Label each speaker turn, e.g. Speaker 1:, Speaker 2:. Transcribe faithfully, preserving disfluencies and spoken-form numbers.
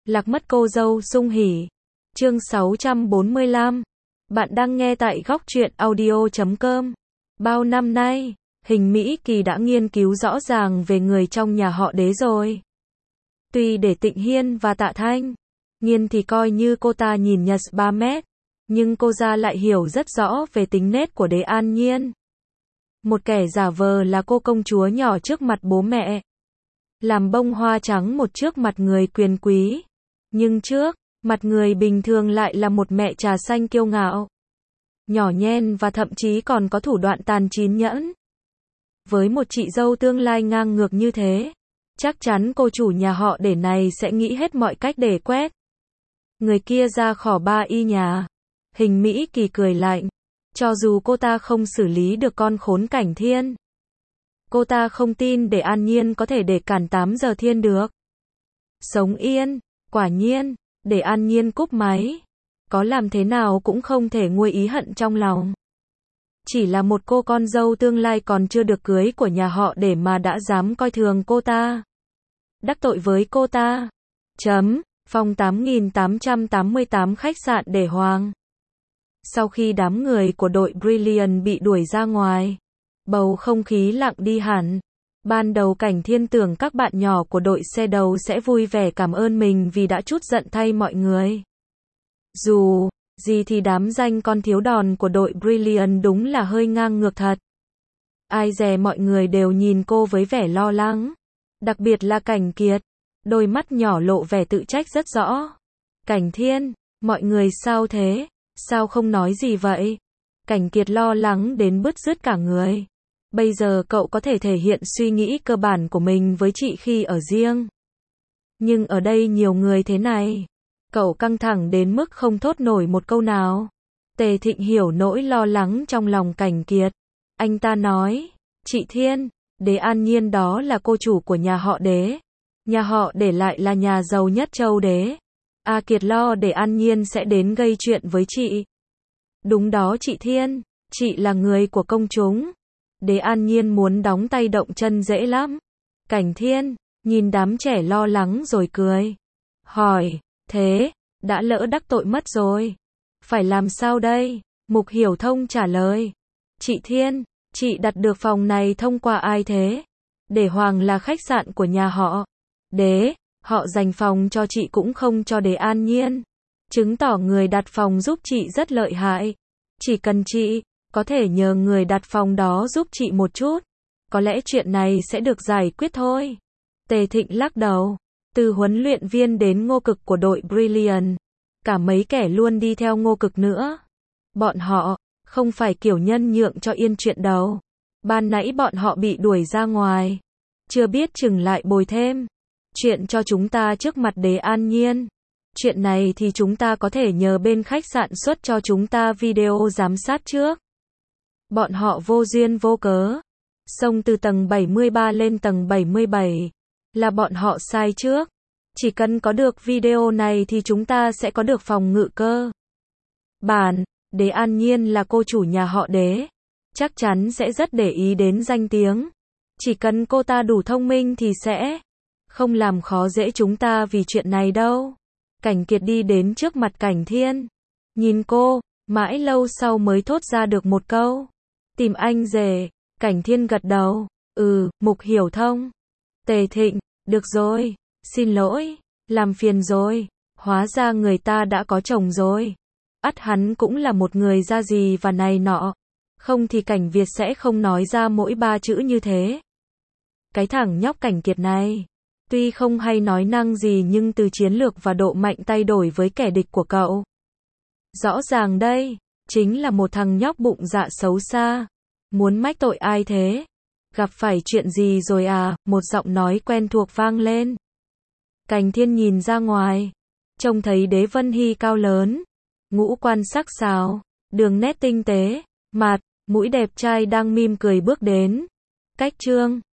Speaker 1: Lạc mất cô dâu sung hỉ. Chương sáu trăm bốn mươi lăm. Bạn đang nghe tại góc truyện audio chấm com. Bao năm nay, Hình Mỹ Kỳ đã nghiên cứu rõ ràng về người trong nhà họ Đế rồi. Tuy để Tịnh Hiên và Tạ Thanh Nghiên thì coi như cô ta nhìn nhật ba mét, nhưng cô ra lại hiểu rất rõ về tính nết của Đế An Nhiên. Một kẻ giả vờ là cô công chúa nhỏ trước mặt bố mẹ, làm bông hoa trắng một trước mặt người quyền quý, nhưng trước mặt người bình thường lại là một mẹ trà xanh kiêu ngạo, nhỏ nhen và thậm chí còn có thủ đoạn tàn chín nhẫn. Với một chị dâu tương lai ngang ngược như thế, chắc chắn cô chủ nhà họ Đế này sẽ nghĩ hết mọi cách để quét người kia ra khỏi ba y nhà. Hình Mỹ Kỳ cười lạnh. Cho dù cô ta không xử lý được con khốn Cảnh Thiên, cô ta không tin Đế An Nhiên có thể để cản tám giờ thiên được. Sống yên. Quả nhiên, Đế An Nhiên cúp máy. Có làm thế nào cũng không thể nguôi ý hận trong lòng. Chỉ là một cô con dâu tương lai còn chưa được cưới của nhà họ Đế mà đã dám coi thường cô ta, đắc tội với cô ta. Chấm. Phòng tám nghìn tám trăm tám mươi tám khách sạn Đế Hoàng. Sau khi đám người của đội Brilliant bị đuổi ra ngoài, bầu không khí lặng đi hẳn. Ban đầu Cảnh Thiên tưởng các bạn nhỏ của đội xe đầu sẽ vui vẻ cảm ơn mình vì đã trút giận thay mọi người. Dù gì thì đám danh con thiếu đòn của đội Brilliant đúng là hơi ngang ngược thật. Ai dè mọi người đều nhìn cô với vẻ lo lắng. Đặc biệt là Cảnh Kiệt. Đôi mắt nhỏ lộ vẻ tự trách rất rõ. Cảnh Thiên, mọi người sao thế? Sao không nói gì vậy? Cảnh Kiệt lo lắng đến bứt rứt cả người. Bây giờ cậu có thể thể hiện suy nghĩ cơ bản của mình với chị khi ở riêng. Nhưng ở đây nhiều người thế này. Cậu căng thẳng đến mức không thốt nổi một câu nào. Tề Thịnh hiểu nỗi lo lắng trong lòng Cảnh Kiệt. Anh ta nói, chị Thiên, Đế An Nhiên đó là cô chủ của nhà họ Đế. Nhà họ Đế lại là nhà giàu nhất châu Đế. A Kiệt lo Đế An Nhiên sẽ đến gây chuyện với chị. Đúng đó chị Thiên, chị là người của công chúng. Đế An Nhiên muốn đóng tay động chân dễ lắm. Cảnh Thiên nhìn đám trẻ lo lắng rồi cười. Hỏi, thế, đã lỡ đắc tội mất rồi. Phải làm sao đây? Mục Hiểu Thông trả lời. Chị Thiên, chị đặt được phòng này thông qua ai thế? Đế Hoàng là khách sạn của nhà họ Đế. Họ dành phòng cho chị cũng không cho Đế An Nhiên. Chứng tỏ người đặt phòng giúp chị rất lợi hại. Chỉ cần chị có thể nhờ người đặt phòng đó giúp chị một chút, có lẽ chuyện này sẽ được giải quyết thôi. Tề Thịnh lắc đầu. Từ huấn luyện viên đến Ngô Cực của đội Brilliant, cả mấy kẻ luôn đi theo Ngô Cực nữa. Bọn họ không phải kiểu nhân nhượng cho yên chuyện đâu. Ban nãy bọn họ bị đuổi ra ngoài, chưa biết chừng lại bồi thêm chuyện cho chúng ta trước mặt Đế An Nhiên. Chuyện này thì chúng ta có thể nhờ bên khách sạn xuất cho chúng ta video giám sát trước. Bọn họ vô duyên vô cớ xông từ tầng bảy mươi ba lên tầng bảy mươi bảy, là bọn họ sai trước. Chỉ cần có được video này thì chúng ta sẽ có được phòng ngự cơ bản. Đế An Nhiên là cô chủ nhà họ Đế, chắc chắn sẽ rất để ý đến danh tiếng. Chỉ cần cô ta đủ thông minh thì sẽ không làm khó dễ chúng ta vì chuyện này đâu. Cảnh Kiệt đi đến trước mặt Cảnh Thiên, nhìn cô, mãi lâu sau mới thốt ra được một câu. Tìm anh rể. Cảnh Thiên gật đầu. Ừ, Mục Hiểu Thông. Tề Thịnh, được rồi, xin lỗi, làm phiền rồi. Hóa ra người ta đã có chồng rồi. Ắt hắn cũng là một người ra gì và này nọ. Không thì Cảnh Việt sẽ không nói ra mỗi ba chữ như thế. Cái thằng nhóc Cảnh Kiệt này, tuy không hay nói năng gì nhưng từ chiến lược và độ mạnh tay đổi với kẻ địch của cậu. Rõ ràng đây, chính là một thằng nhóc bụng dạ xấu xa. Muốn mách tội ai thế? Gặp phải chuyện gì rồi à? Một giọng nói quen thuộc vang lên. Cảnh Thiên nhìn ra ngoài, trông thấy Đế Vân Hy cao lớn, ngũ quan sắc sảo, đường nét tinh tế, mặt, mũi đẹp trai đang mỉm cười bước đến. Cách Trương